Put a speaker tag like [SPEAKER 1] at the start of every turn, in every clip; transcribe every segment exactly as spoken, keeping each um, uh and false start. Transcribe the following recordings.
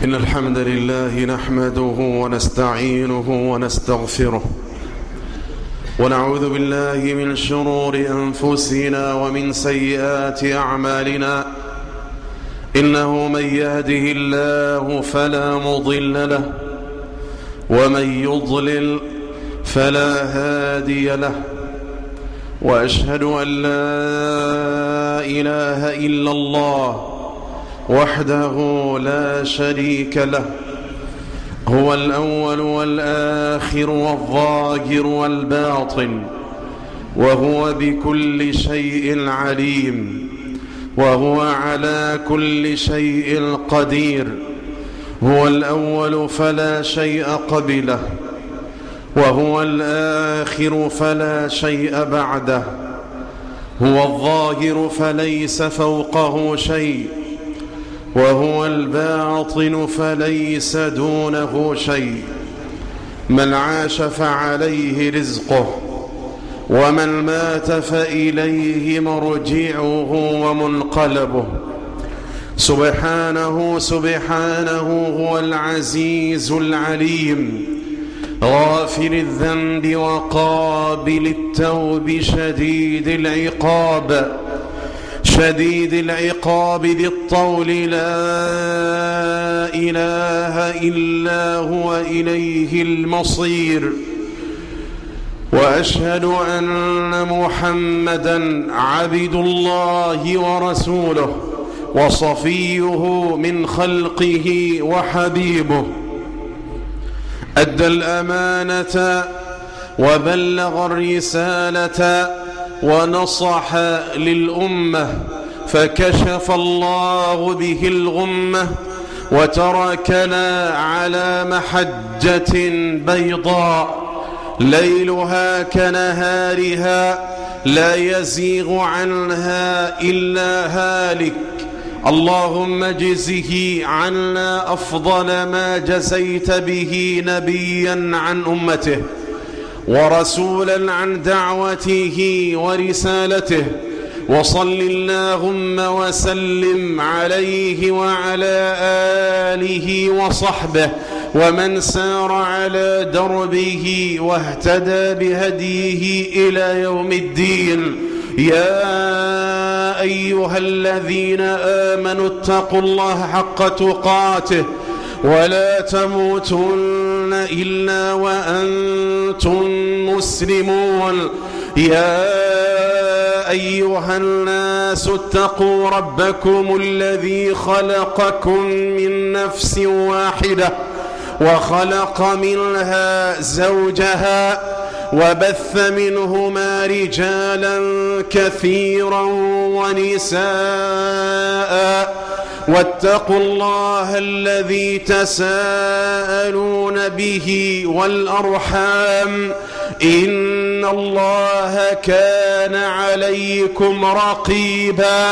[SPEAKER 1] إن الحمد لله نحمده ونستعينه ونستغفره ونعوذ بالله من شرور أنفسنا ومن سيئات أعمالنا. إنه من يهده الله فلا مضل له ومن يضلل فلا هادي له، وأشهد أن لا إله إلا الله وحده لا شريك له، هو الأول والآخر والظاهر والباطن، وهو بكل شيء عليم، وهو على كل شيء قدير. هو الأول فلا شيء قبله، وهو الآخر فلا شيء بعده، هو الظاهر فليس فوقه شيء، وهو الباطن فليس دونه شيء. من عاش فعليه رزقه، ومن مات فإليه مرجعه ومنقلبه. سبحانه سبحانه هو العزيز العليم، غافر الذنب وقابل التوب، شديد العقاب شديد العقاب ذي الطول، لا إله إلا هو إليه المصير. وأشهد أن محمدًا عبد الله ورسوله وصفيه من خلقه وحبيبه، أدى الأمانة وبلغ الرسالة ونصح للأمة، فكشف الله به الغمة وتركنا على محجة بيضاء ليلها كنهارها، لا يزيغ عنها إلا هالك. اللهم اجزه عنا أفضل ما جزيت به نبيا عن أمته، ورسولا عن دعوته ورسالته، وصل اللهم وسلم عليه وعلى آله وصحبه ومن سار على دربه واهتدى بهديه إلى يوم الدين. يا أيها الذين آمنوا اتقوا الله حق تقاته ولا تموتن إلا وأنتم مسلمون. يا أيها الناس اتقوا ربكم الذي خلقكم من نفس واحدة وخلق منها زوجها وبث منهما رجالا كثيرا ونساء، واتقوا الله الذي تساءلون به والأرحام، إن الله كان عليكم رقيبا.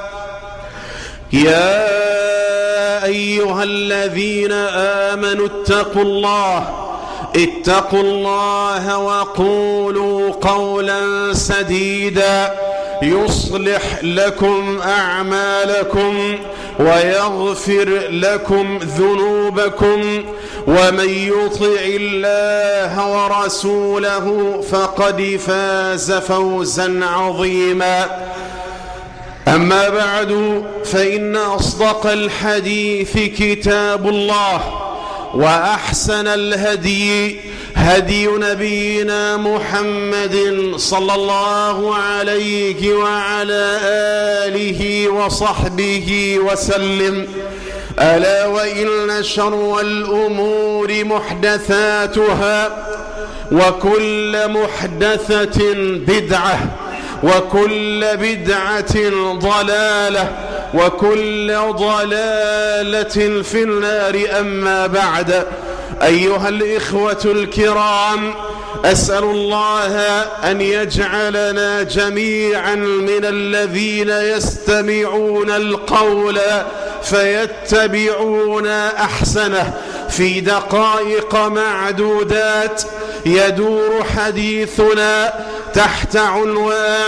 [SPEAKER 1] يا أيها الذين آمنوا اتقوا الله اتقوا الله وقولوا قولا سديدا يصلح لكم أعمالكم ويغفر لكم ذنوبكم، ومن يطع الله ورسوله فقد فاز فوزا عظيما. أما بعد، فإن أصدق الحديث كتاب الله، وأحسن الهدي هدي نبينا محمد صلى الله عليه وعلى آله وصحبه وسلم. ألا وإن شر الأمور محدثاتها، وكل محدثة بدعة، وكل بدعة ضلالة، وكل ضلالة في النار. أما بعد، أيها الإخوة الكرام، أسأل الله أن يجعلنا جميعا من الذين يستمعون القول فيتبعون أحسنه. في دقائق معدودات يدور حديثنا تحت عنوان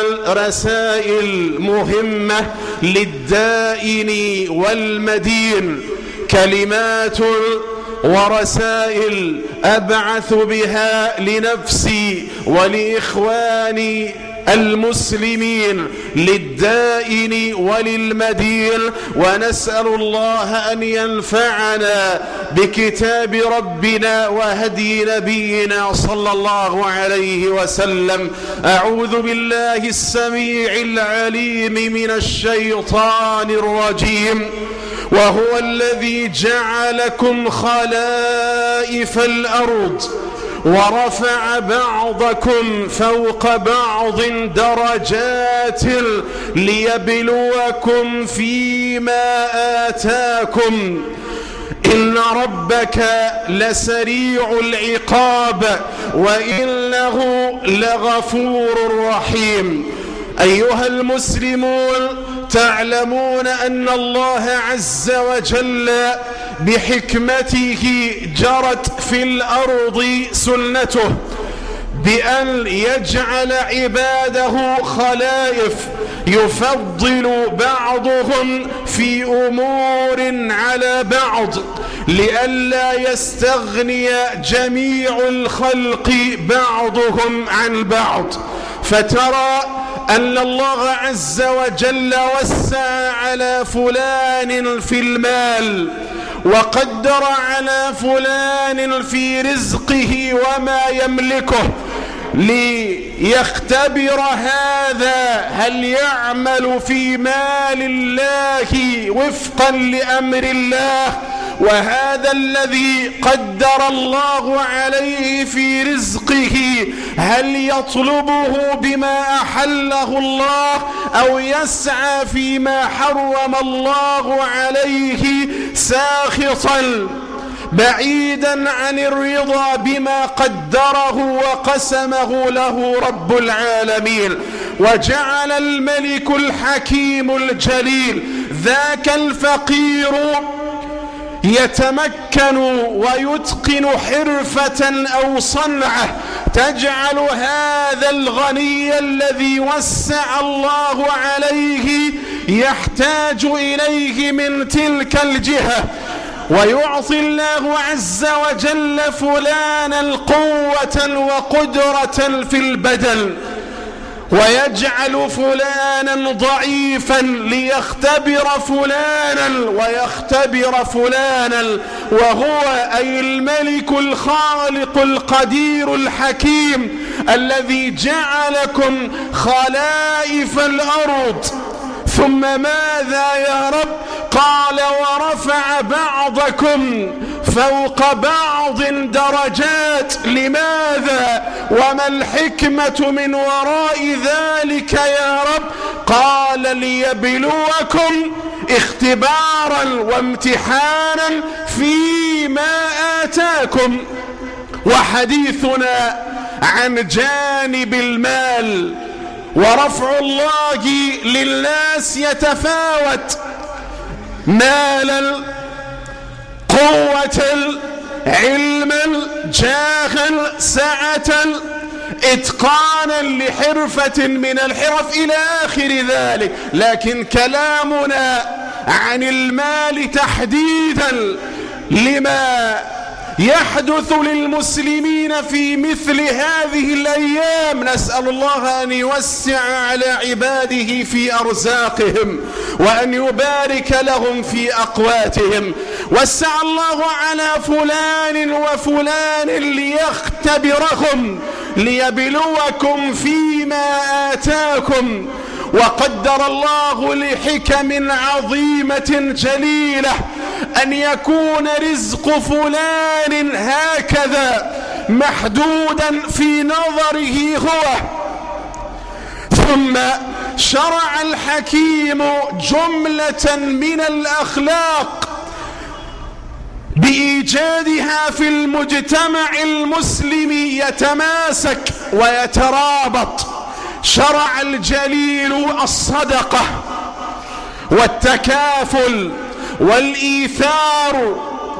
[SPEAKER 1] رسائل مهمة للدائن والمدين. كلمات ورسائل أبعث بها لنفسي ولإخواني المسلمين للدائن وللمدين، ونسأل الله أن ينفعنا بكتاب ربنا وهدي نبينا صلى الله عليه وسلم. أعوذ بالله السميع العليم من الشيطان الرجيم. وهو الذي جعلكم خلائف الأرض ورفع بعضكم فوق بعض درجات ليبلوكم فيما آتاكم إن ربك لسريع العقاب وإنه لغفور رحيم. أيها المسلمون، تعلمون أن الله عز وجل بحكمته جرت في الأرض سنته بأن يجعل عباده خلائف يفضل بعضهم في أمور على بعض لئلا يستغني جميع الخلق بعضهم عن بعض. فترى أن الله عز وجل وسع على فلان في المال وقدر على فلان في رزقه وما يملكه ليختبر هذا هل يعمل في مال الله وفقا لأمر الله، وهذا الذي قدر الله عليه في رزقه هل يطلبه بما أحله الله أو يسعى فيما حرم الله عليه ساخطا بعيدا عن الرضا بما قدره وقسمه له رب العالمين. وجعل الملك الحكيم الجليل ذاك الفقير يتمكن ويتقن حرفة أو صنعة تجعل هذا الغني الذي وسع الله عليه يحتاج إليه من تلك الجهة، ويعطي الله عز وجل فلانا قوة وقدرة في البدن ويجعل فلانا ضعيفا ليختبر فلانا ويختبر فلانا، وهو أي الملك الخالق القدير الحكيم الذي جعلكم خلائف الأرض. ثم ماذا يا رب؟ قال ورفع بعضكم فوق بعض درجات. لماذا؟ وما الحكمة من وراء ذلك يا رب؟ قال ليبلوكم اختبارا وامتحانا فيما آتاكم. وحديثنا عن جانب المال ورفع الله للناس يتفاوت، مالا، قوة، علما، جاها، سعة، اتقانا لحرفة من الحرف إلى آخر ذلك. لكن كلامنا عن المال تحديدا لما يحدث للمسلمين في مثل هذه الأيام، نسأل الله أن يوسع على عباده في أرزاقهم وأن يبارك لهم في أقواتهم. وسع الله على فلان وفلان ليختبرهم ليبلوكم فيما آتاكم، وقدر الله لحكم عظيمة جليلة أن يكون رزق فلان هكذا محدودا في نظره هو. ثم شرع الحكيم جملة من الأخلاق بإيجادها في المجتمع المسلم يتماسك ويترابط. شرع الجليل الصدقة والتكافل والإيثار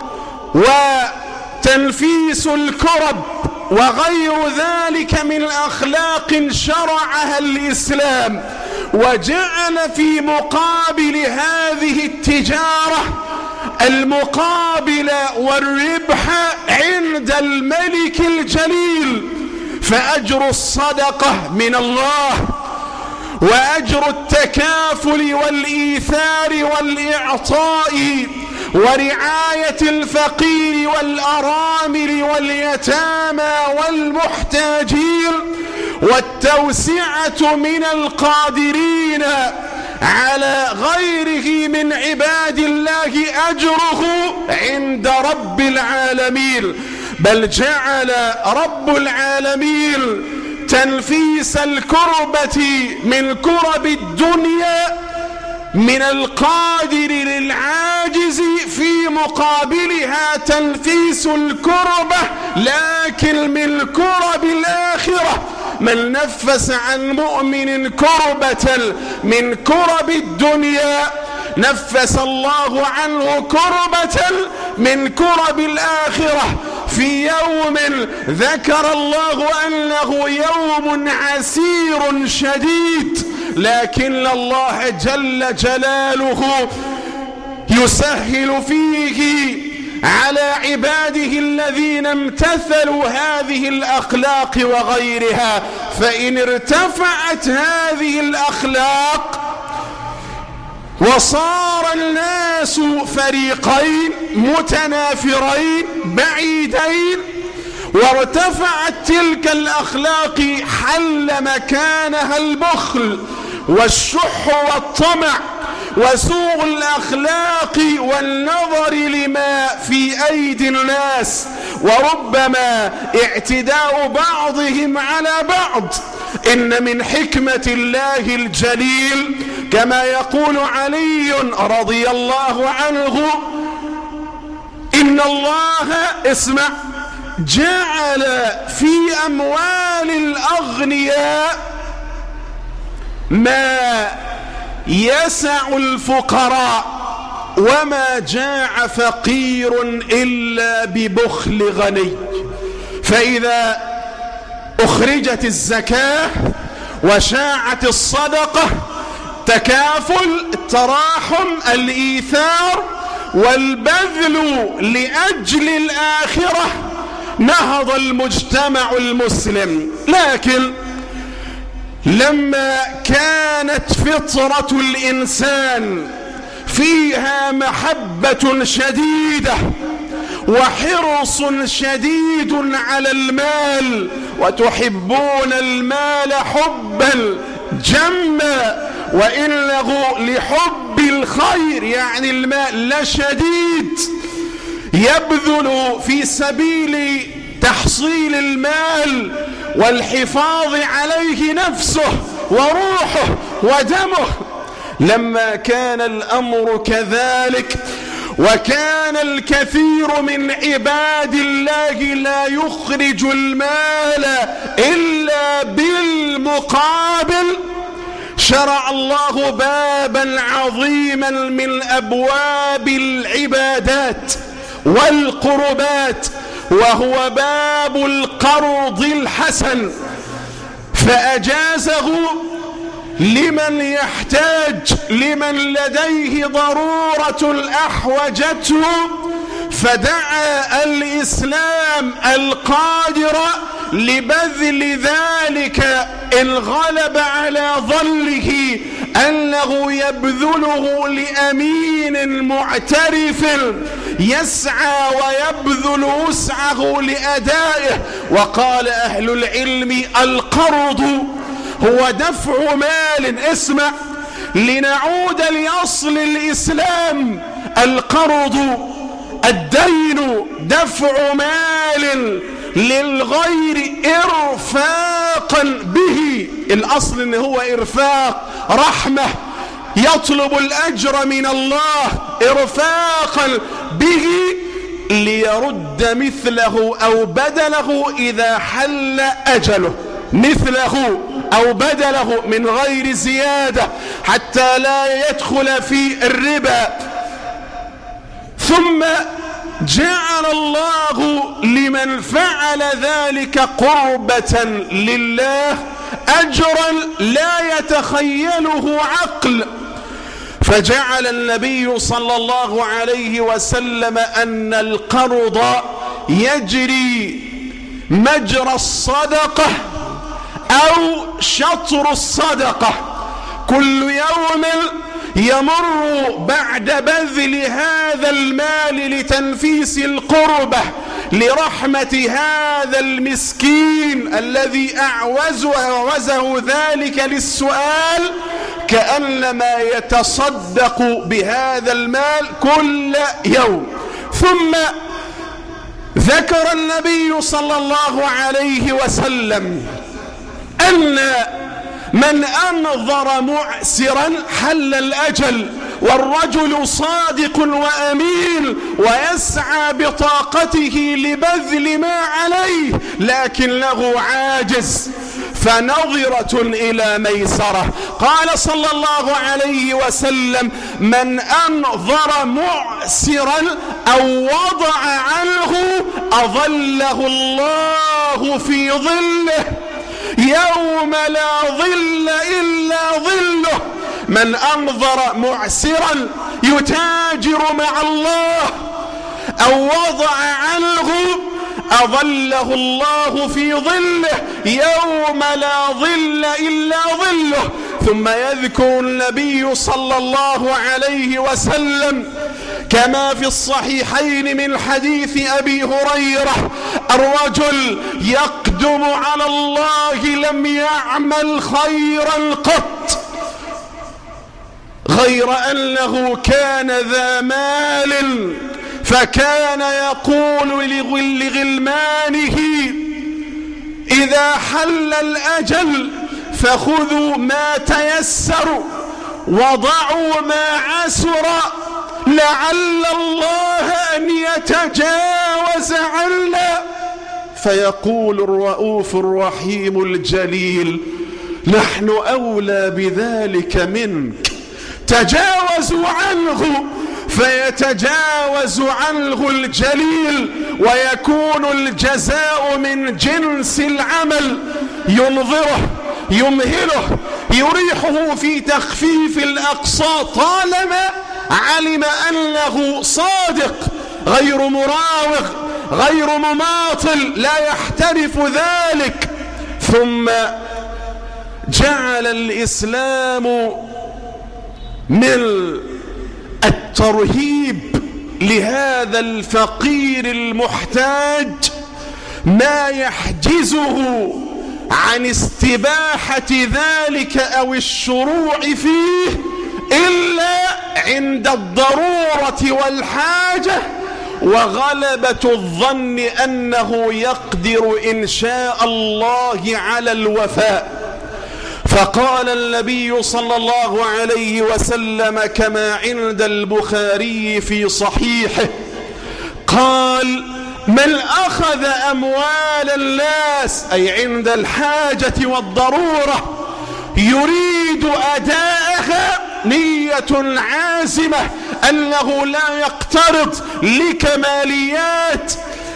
[SPEAKER 1] وتنفيس الكرب وغير ذلك من أخلاق شرعها الإسلام، وجعل في مقابل هذه التجارة المقابل والربح عند الملك الجليل. فأجر الصدقة من الله، وأجر التكافل والإيثار والإعطاء ورعاية الفقير والأرامل واليتامى والمحتاجين والتوسعة من القادرين على غيره من عباد الله أجره عند رب العالمين. بل جعل رب العالمين تنفيس الكربة من كرب الدنيا من القادر للعاجز في مقابلها تنفيس الكربة لكن من كرب الآخرة. من نفس عن مؤمن كربة من كرب الدنيا نفس الله عنه كربة من كرب الآخرة في يوم ذكر الله أنه يوم عسير شديد، لكن الله جل جلاله يسهل فيه على عباده الذين امتثلوا هذه الأخلاق وغيرها. فإن ارتفعت هذه الأخلاق وصار الناس فريقين متنافرين بعيدين وارتفعت تلك الأخلاق حل مكانها البخل والشح والطمع وسوء الأخلاق والنظر لما في أيدي الناس وربما اعتداء بعضهم على بعض. إن من حكمة الله الجليل كما يقول علي رضي الله عنه إن الله اسمع جعل في أموال الأغنياء ما يسع الفقراء وما جاع فقير إلا ببخل غني. فإذا أخرجت الزكاة وشاعت الصدقة تكافل التراحم الإيثار والبذل لأجل الآخرة نهض المجتمع المسلم. لكن لما كانت فطرة الإنسان فيها محبة شديدة وحرص شديد على المال وتحبون المال حبا جما وإنه لحب الخير يعني المال لشديد، يبذل في سبيل تحصيل المال والحفاظ عليه نفسه وروحه ودمه. لما كان الأمر كذلك وكان الكثير من عباد الله لا يخرج المال إلا بالمقابل شرع الله بابا عظيما من أبواب العبادات والقربات وهو باب القرض الحسن، فأجازه لمن يحتاج لمن لديه ضرورة أحوجته. فدعا الإسلام القادر لبذل ذلك إن غلب على ظنه أنه يبذله لأمين معترف يسعى ويبذل وسعه لأدائه. وقال أهل العلم القرض هو دفع مال. اسمع لنعود لأصل الإسلام، القرض الدين دفع مال للغير إرفاقا به. الأصل إن هو إرفاق رحمة، يطلب الأجر من الله إرفاقا به ليرد مثله أو بدله إذا حل أجله، مثله أو بدله من غير زيادة حتى لا يدخل في الربا. ثم جعل الله لمن فعل ذلك قربة لله أجرا لا يتخيله عقل. فجعل النبي صلى الله عليه وسلم أن القرض يجري مجرى الصدقة أو شطر الصدقة، كل يوم يمر بعد بذل هذا المال لتنفيس القربة لرحمة هذا المسكين الذي أعوزه ذلك للسؤال، كأنما يتصدق بهذا المال كل يوم. ثم ذكر النبي صلى الله عليه وسلم أن من أنظر معسرا حل الأجل، والرجل صادق وأمين ويسعى بطاقته لبذل ما عليه لكنه عاجز، فنظرة إلى ميسرة. قال صلى الله عليه وسلم: من أنظر معسرا أو وضع عنه أظله الله في ظله يوم لا ظل إلا ظله. من أنظر معسرا يتاجر مع الله أو وضع عنه أظله الله في ظله يوم لا ظل إلا ظله. ثم يذكر النبي صلى الله عليه وسلم كما في الصحيحين من حديث أبي هريرة: الرجل يقدم على الله لم يعمل خيرا قط، غير أنه كان ذا مال فكان يقول لغلمانه: إذا حل الأجل فخذوا ما تيسر وضعوا ما عسر لعل الله أن يتجاوز عنا. فيقول الرؤوف الرحيم الجليل: نحن أولى بذلك منك، تجاوزوا عنه. فيتجاوز عنه الجليل ويكون الجزاء من جنس العمل، ينظره يمهله يريحه في تخفيف الأقساط طالما علم أنه صادق غير مراوغ غير مماطل لا يحترف ذلك. ثم جعل الإسلام من الترهيب لهذا الفقير المحتاج ما يحجزه عن استباحة ذلك أو الشروع فيه إلا عند الضرورة والحاجة وغلبة الظن أنه يقدر إن شاء الله على الوفاء. فقال النبي صلى الله عليه وسلم كما عند البخاري في صحيحه: قال: من أخذ أموال الناس أي عند الحاجة والضرورة يريد أداءها نية عازمة أنه لا يقترض لكماليات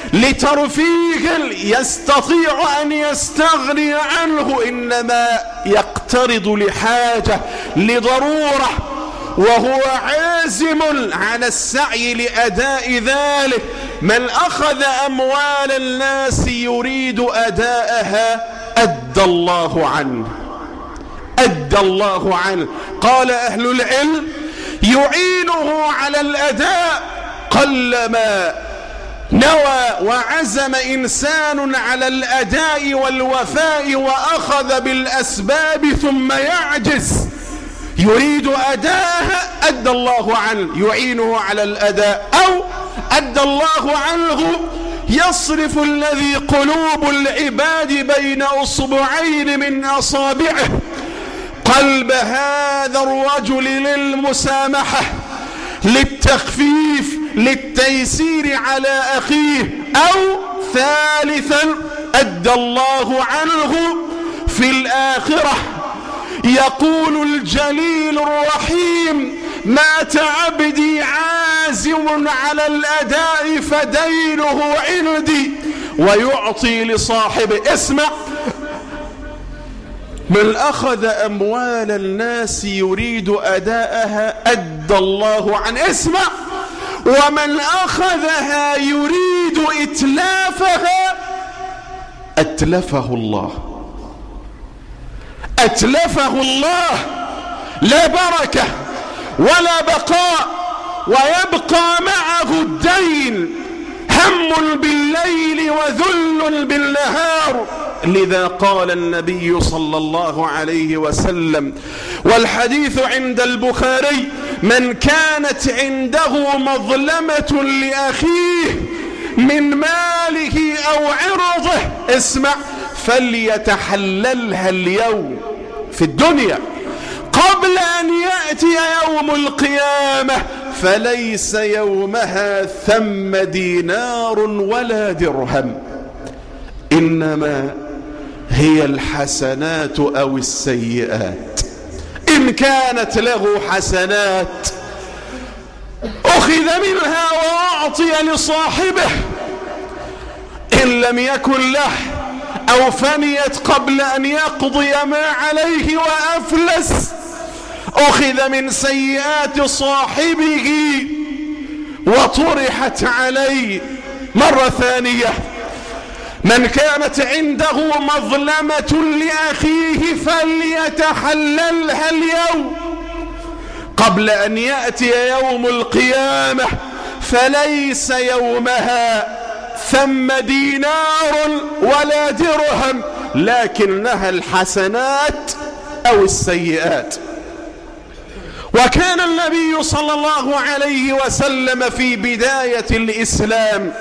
[SPEAKER 1] لترفيه يستطيع أن يستغني عنه، إنما يقترض لحاجة لضرورة وهو عازم على السعي لأداء ذلك. من أخذ أموال الناس يريد أداءها أدى الله عنه أدى الله عنه. قال أهل العلم: يعينه على الأداء قلما نوى وعزم إنسان على الأداء والوفاء وأخذ بالأسباب ثم يعجز يريد أداءها أدى الله عنه، يعينه على الأداء، أو أدى الله عنه يصرف الذي قلوب العباد بين أصبعين من أصابعه قلب هذا الرجل للمسامحة للتخفيف للتيسير على أخيه. أو ثالثا أدى الله عنه في الآخرة. يقول الجليل الرحيم: مات عبدي عازم على الأداء فدينه عندي، ويعطي لصاحبه. اسمع: من أخذ أموال الناس يريد أداءها أدى الله عن اسمه، ومن أخذها يريد إتلافها أتلفه الله، أتلفه الله، لا بركة ولا بقاء، ويبقى معه الدين، هم بالليل وذل بالنهار. لذا قال النبي صلى الله عليه وسلم، والحديث عند البخاري: من كانت عنده مظلمة لأخيه من ماله أو عرضه، اسمع، فليتحللها اليوم في الدنيا قبل أن يأتي يوم القيامة فليس يومها ثم دينار ولا درهم، إنما هي الحسنات أو السيئات. إن كانت له حسنات أخذ منها وأعطي لصاحبه، إن لم يكن له أو فنيت قبل أن يقضي ما عليه وأفلس أخذ من سيئات صاحبه وطرحت عليه. مرة ثانية: من كانت عنده مظلمة لأخيه فليتحللها اليوم قبل أن يأتي يوم القيامة فليس يومها ثم دينار ولا درهم، لكنها الحسنات أو السيئات. وكان النبي صلى الله عليه وسلم في بداية الإسلام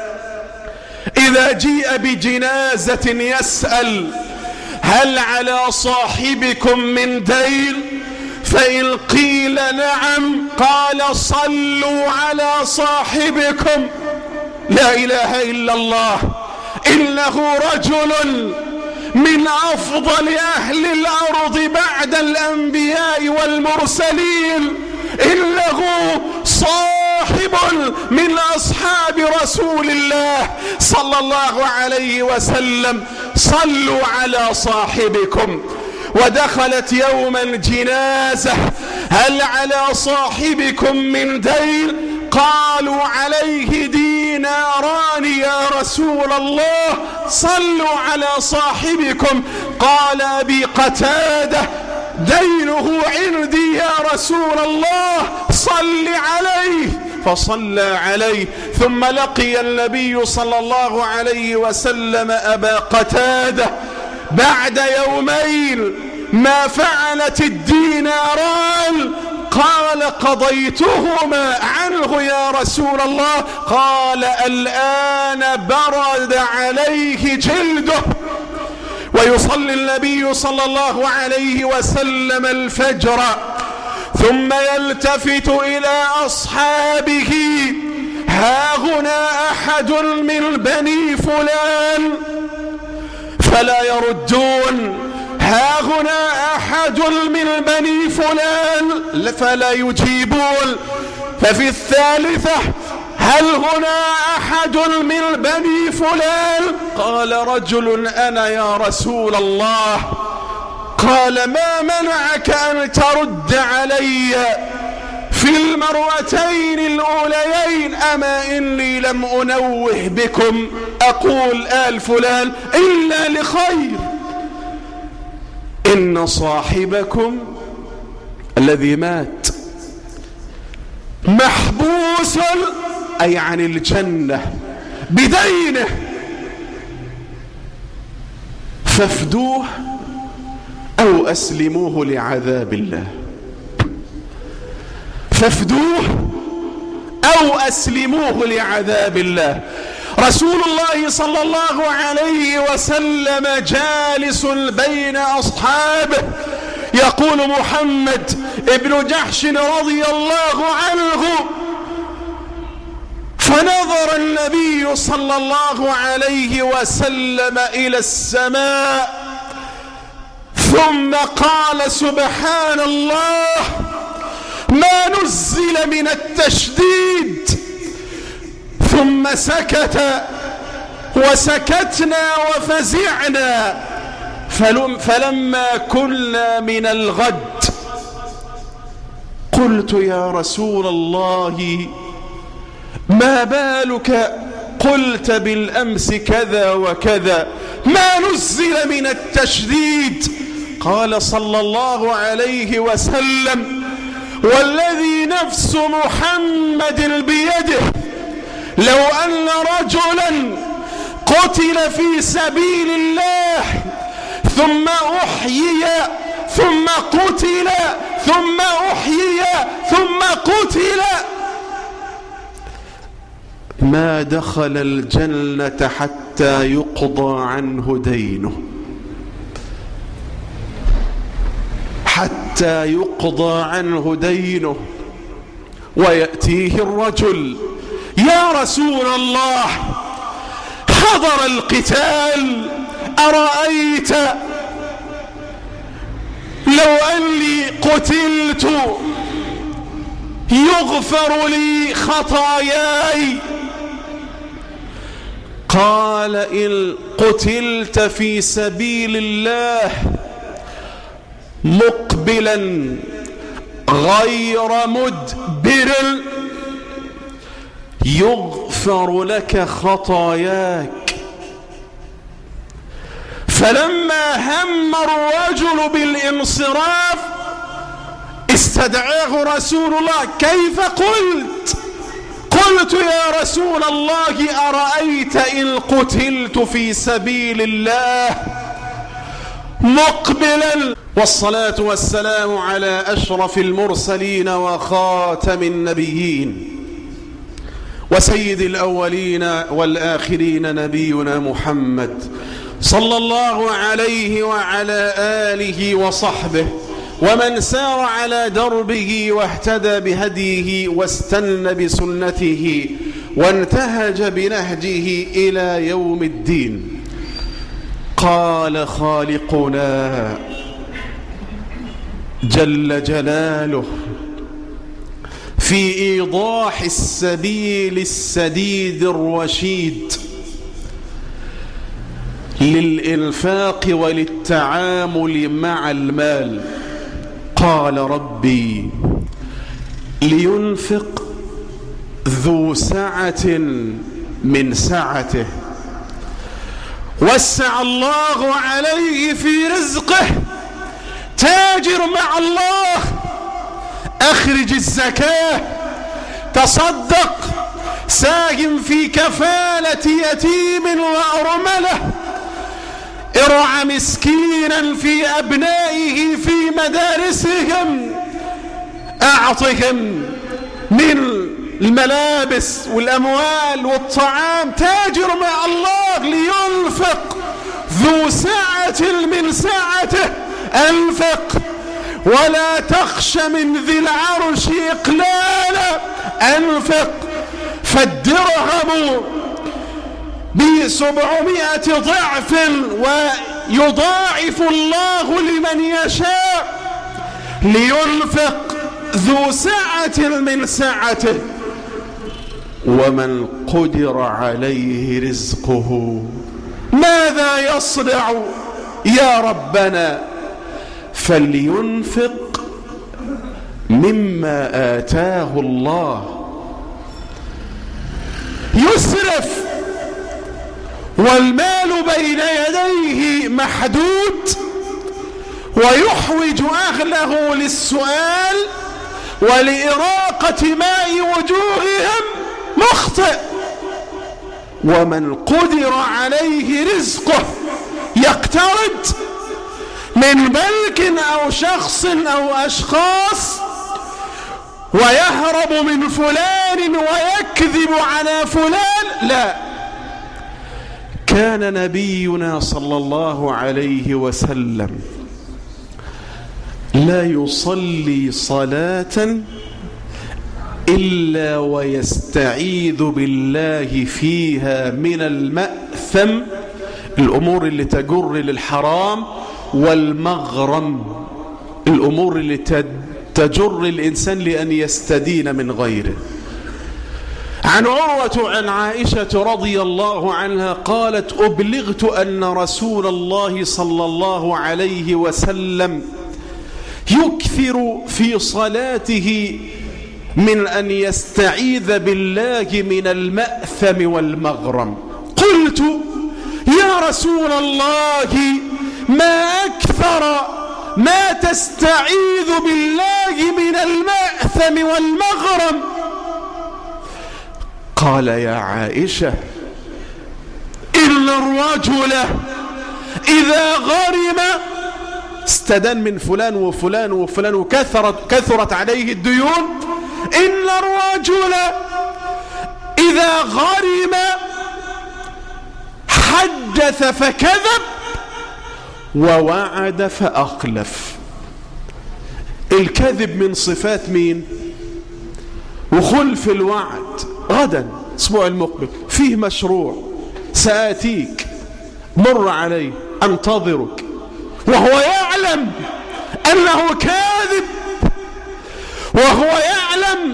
[SPEAKER 1] إذا جيء بجنازة يسأل: هل على صاحبكم من دين؟ فإن قيل نعم قال: صلوا على صاحبكم. لا إله إلا الله، إنه رجل من أفضل أهل الأرض بعد الأنبياء والمرسلين، إنه صاحب من أصحاب رسول الله صلى الله عليه وسلم. صلوا على صاحبكم. ودخلت يوما جنازة: هل على صاحبكم من دين؟ قالوا: عليه ديناران يا رسول الله. صلوا على صاحبكم. قال أبي قتادة: دينه عندي يا رسول الله، صل عليه. فصلى عليه، ثم لقي النبي صلى الله عليه وسلم أبا قتادة بعد يومين: ما فعلت الديناران؟ قال: قضيتهما عنه يا رسول الله. قال: الآن برد عليه جلده. ويصلي النبي صلى الله عليه وسلم الفجر ثم يلتفت إلى أصحابه: ها هنا أحد من بني فلان؟ فلا يردون. ها هنا أحد من بني فلان؟ فلا يجيبون. ففي الثالثة: هل هنا أحد من بني فلان؟ قال: رجل أنا يا رسول الله. قال: ما منعك أن ترد علي في المروتين الأوليين؟ أما إني لم أنوه بكم أقول آل فلان إلا لخير. إن صاحبكم الذي مات محبوس، أي عن الجنة، بدينه، فافدوه أو أسلموه لعذاب الله. فافدوه أو أسلموه لعذاب الله. رسول الله صلى الله عليه وسلم جالس بين أصحابه، يقول محمد ابن جحش رضي الله عنه: فنظر النبي صلى الله عليه وسلم إلى السماء ثم قال: سبحان الله، ما نزل من التشديد. ثم سكت وسكتنا وفزعنا، فلما كنا من الغد قلت يا رسول الله ما بالك قلت بالأمس كذا وكذا، ما نزل من التشديد؟ قال صلى الله عليه وسلم والذي نفس محمد بيده لو أن رجلا قتل في سبيل الله ثم أحيي ثم قتل ثم أحيي ثم قتل ما دخل الجنة حتى يقضى عنه دينه، حتى يقضى عنه دينه. ويأتيه الرجل يا رسول الله حضر القتال أرأيت لو أني قتلت يغفر لي خطاياي؟ قال إن قتلت في سبيل الله مقبلا غير مدبر يغفر لك خطاياك. فلما هم الرجل بالانصراف استدعاه رسول الله كيف قلت؟ قلت يا رسول الله أرأيت إن قتلت في سبيل الله مقبلا. والصلاة والسلام على أشرف المرسلين وخاتم النبيين وسيد الأولين والآخرين نبينا محمد صلى الله عليه وعلى آله وصحبه ومن سار على دربه واهتدى بهديه واستنى بسنته وانتهج بنهجه إلى يوم الدين. قال خالقنا جل جلاله في إيضاح السبيل السديد الرشيد للإنفاق وللتعامل مع المال، قال ربي لينفق ذو سعة من سعته وسع الله عليه في رزقه، تاجر مع الله، أخرج الزكاة، تصدق، ساهم في كفالة يتيم وأرملة، ارعى مسكينا في أبنائه في مدارسهم، أعطهم من الملابس والأموال والطعام، تاجر مع الله لينفق ذو سعة من سعته، أنفق ولا تخش من ذي العرش إقلالا، أنفق. فالدرهم بسبعمائة ضعف ويضاعف الله لمن يشاء، لينفق ذو سعة من سعته. ومن قدر عليه رزقه ماذا يصنع يا ربنا؟ فلينفق مما آتاه الله. يسرف والمال بين يديه محدود ويحوج أهله للسؤال ولإراقة ماء وجوههم مخطئ. ومن قدر عليه رزقه يقترض من ملك أو شخص أو أشخاص ويهرب من فلان ويكذب على فلان، لا. كان نبينا صلى الله عليه وسلم لا يصلي صلاة إلا ويستعيذ بالله فيها من المأثم، الأمور اللي تجر للحرام، والمغرم، الأمور اللي تجر الإنسان لأن يستدين من غيره. عن عروة عن عائشة رضي الله عنها قالت أبلغت أن رسول الله صلى الله عليه وسلم يكثر في صلاته من أن يستعيذ بالله من المأثم والمغرم. قلت يا رسول الله ما أكثر ما تستعيذ بالله من المأثم والمغرم؟ قال يا عائشة إن الرجل إذا غرم استدان من فلان وفلان وفلان وكثرت كثرت عليه الديون، إن الرجل إذا غرم حدث فكذب ووعد فأخلف. الكذب من صفات مين؟ وخلف الوعد. غدا الأسبوع المقبل فيه مشروع سآتيك مر علي أنتظرك، وهو يعلم أنه كاذب، وهو يعلم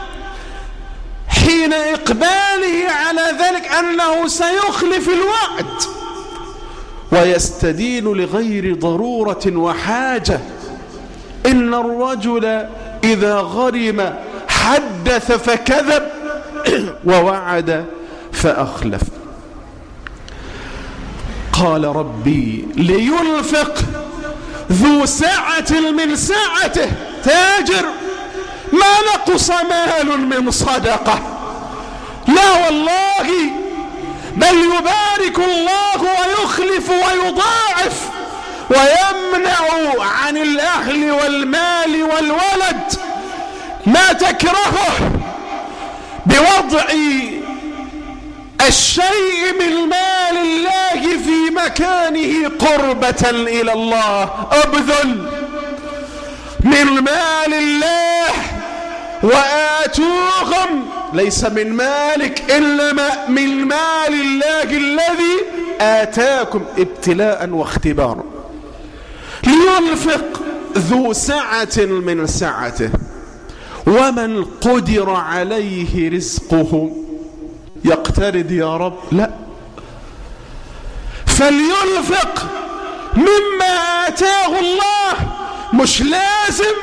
[SPEAKER 1] حين إقباله على ذلك أنه سيخلف الوعد، ويستدين لغير ضرورة وحاجة. إن الرجل إذا غرم حدث فكذب ووعد فأخلف. قال ربي لينفق ذو سعة من سعته. تاجر ما نقص مال من صدقة، لا والله، بل يبارك الله ويخلف ويضاعف ويمنع عن الأهل والمال والولد ما تكرهه بوضع الشيء من مال الله في مكانه قربة إلى الله. أبذل من مال الله وآتوهم ليس من مالك إلا من مال الله الذي آتاكم ابتلاء واختبارا. لينفق ذو سعة من سعته ومن قدر عليه رزقه يقترض يا رب، لا، فلينفق مما آتاه الله. مش لازم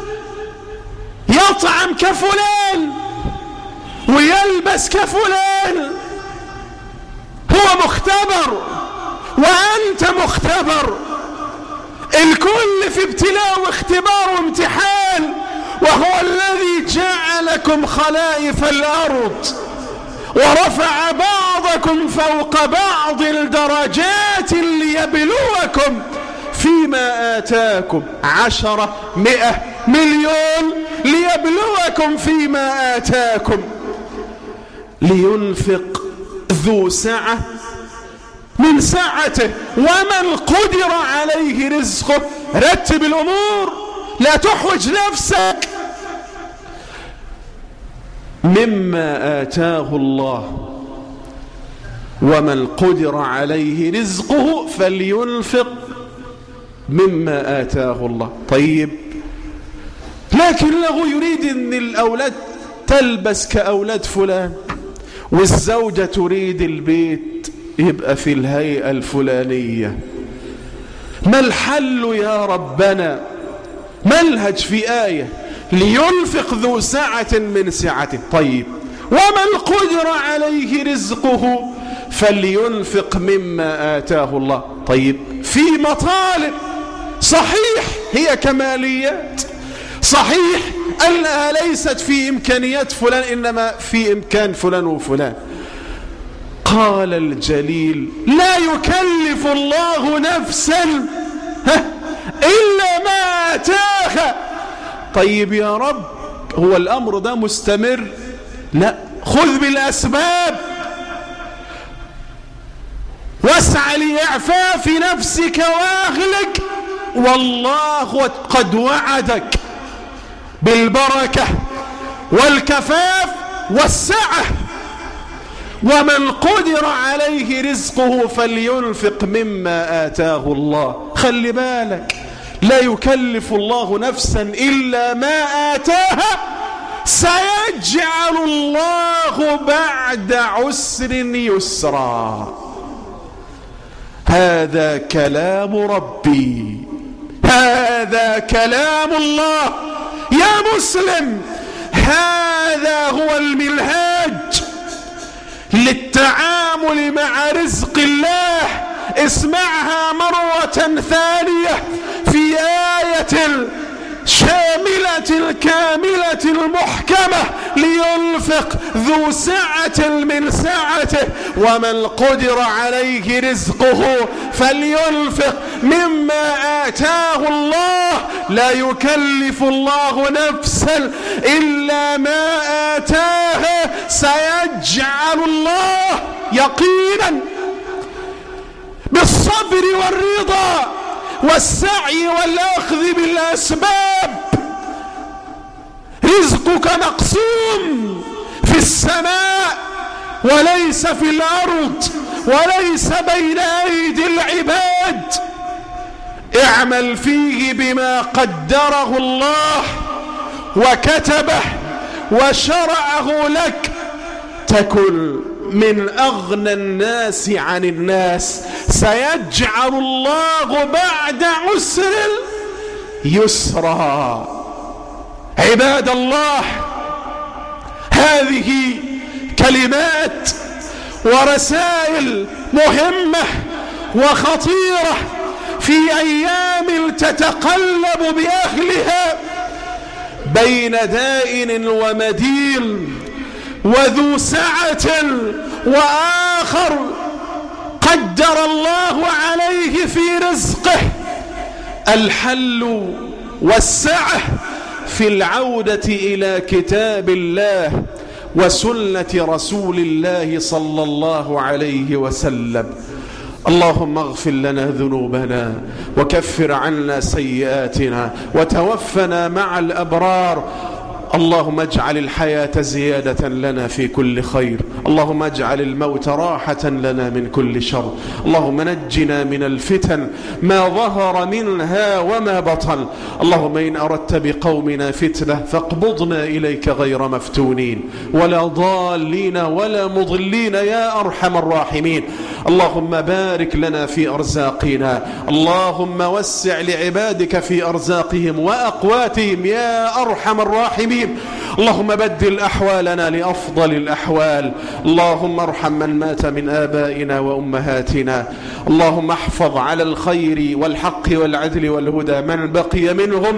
[SPEAKER 1] يطعم كفلان ويلبس كفلان، هو مختبر وأنت مختبر، الكل في ابتلاء واختبار وامتحان، وهو الذي جعلكم خلائف الأرض ورفع بعضكم فوق بعض الدرجات ليبلوكم فيما آتاكم. عشرة مئة مليون ليبلوكم فيما آتاكم. لينفق ذو سعة من سعته ومن قدر عليه رزقه. رتب الأمور، لا تحوج نفسك. مما آتاه الله ومن قدر عليه رزقه فلينفق مما آتاه الله. طيب، لكنه يريد أن الأولاد تلبس كأولاد فلان، والزوجة تريد البيت يبقى في الهيئة الفلانية. ما الحل يا ربنا؟ منهج في آية لينفق ذو سعة من سعته. طيب، ومن قدر عليه رزقه فلينفق مما آتاه الله. طيب، في مطالب صحيح هي كماليات، صحيح أنها ليست في إمكانيات فلان إنما في إمكان فلان وفلان. قال الجليل لا يكلف الله نفسا إلا ما آتاها. طيب يا رب، هو الأمر ده مستمر؟ لا، خذ بالأسباب واسعى لإعفاف نفسك وأهلك، والله قد وعدك بالبركة والكفاف والسعة. ومن قدر عليه رزقه فلينفق مما آتاه الله. خلي بالك، لا يكلف الله نفسا إلا ما آتاها، سيجعل الله بعد عسر يسرا. هذا كلام ربي، هذا كلام الله. يا مسلم، هذا هو المنهاج للتعامل مع رزق الله. اسمعها مرة ثانية في آية شاملة الكاملة المحكمة: لينفق ذو سعة من سعته ومن قدر عليه رزقه فلينفق مما آتاه الله لا يكلف الله نفسا إلا ما آتاها. سيجعل الله يقينا بالصبر والرضا والسعي والأخذ بالأسباب رزقك مقسوم في السماء وليس في الأرض وليس بين أيدي العباد. اعمل فيه بما قدره الله وكتبه وشرعه لك، تكن من أغنى الناس عن الناس. سيجعل الله بعد عسر يسرا. عباد الله، هذه كلمات ورسائل مهمة وخطيرة في أيام تتقلب بأهلها بين دائن ومدين، وذو سعة وآخر قدر الله عليه في رزقه. الحل والسعة في العودة إلى كتاب الله وسنة رسول الله صلى الله عليه وسلم. اللهم اغفر لنا ذنوبنا وكفر عنا سيئاتنا وتوفنا مع الأبرار. اللهم اجعل الحياة زيادة لنا في كل خير، اللهم اجعل الموت راحة لنا من كل شر. اللهم نجنا من الفتن ما ظهر منها وما بطن. اللهم إن أردت بقومنا فتنة فاقبضنا إليك غير مفتونين ولا ضالين ولا مضلين يا أرحم الراحمين. اللهم بارك لنا في أرزاقنا، اللهم وسع لعبادك في أرزاقهم وأقواتهم يا أرحم الراحمين. اللهم بدل أحوالنا لأفضل الأحوال. اللهم ارحم من مات من آبائنا وأمهاتنا. اللهم احفظ على الخير والحق والعدل والهدى من بقي منهم.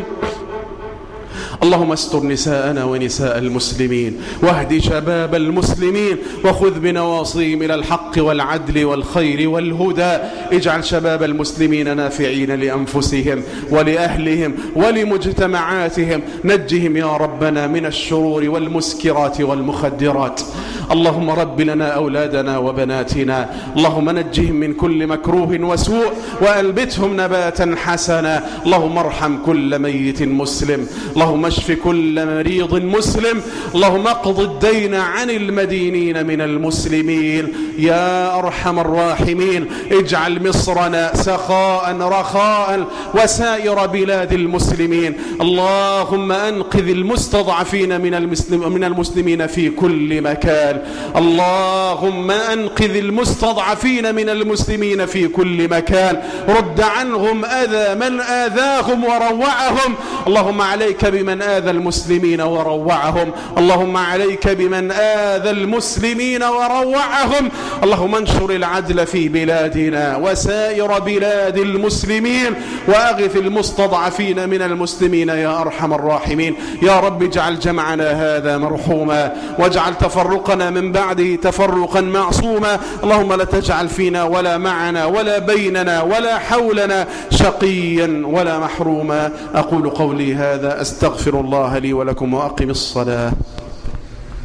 [SPEAKER 1] اللهم استر نساءنا ونساء المسلمين واهد شباب المسلمين وخذ بنواصيهم إلى الحق والعدل والخير والهدى. اجعل شباب المسلمين نافعين لأنفسهم ولأهلهم ولمجتمعاتهم. نجهم يا ربنا من الشرور والمسكرات والمخدرات. اللهم رب لنا أولادنا وبناتنا، اللهم نجهم من كل مكروه وسوء وألبتهم نباتا حسنا. اللهم ارحم كل ميت مسلم، اللهم اشف كل مريض مسلم، اللهم اقض الدين عن المدينين من المسلمين يا أرحم الراحمين. اجعل مصرنا سخاء رخاء وسائر بلاد المسلمين. اللهم أنقذ المستضعفين من المسلم من المسلمين في كل مكان. اللهم أنقذ المستضعفين من المسلمين في كل مكان. رد عنهم أذى من آذاهم وروعهم. اللهم عليك بمن آذى المسلمين وروعهم. اللهم عليك بمن آذى المسلمين وروعهم. اللهم انشر العدل في بلادنا وسائر بلاد المسلمين وأغث المستضعفين من المسلمين يا أرحم الراحمين. يا رب اجعل جمعنا هذا مرحوما واجعل تفرقنا من بعده تفرقا معصوما. اللهم لا تجعل فينا ولا معنا ولا بيننا ولا حولنا شقيا ولا محروما. أقول قولي هذا أستغفر الله لي ولكم وأقم الصلاة.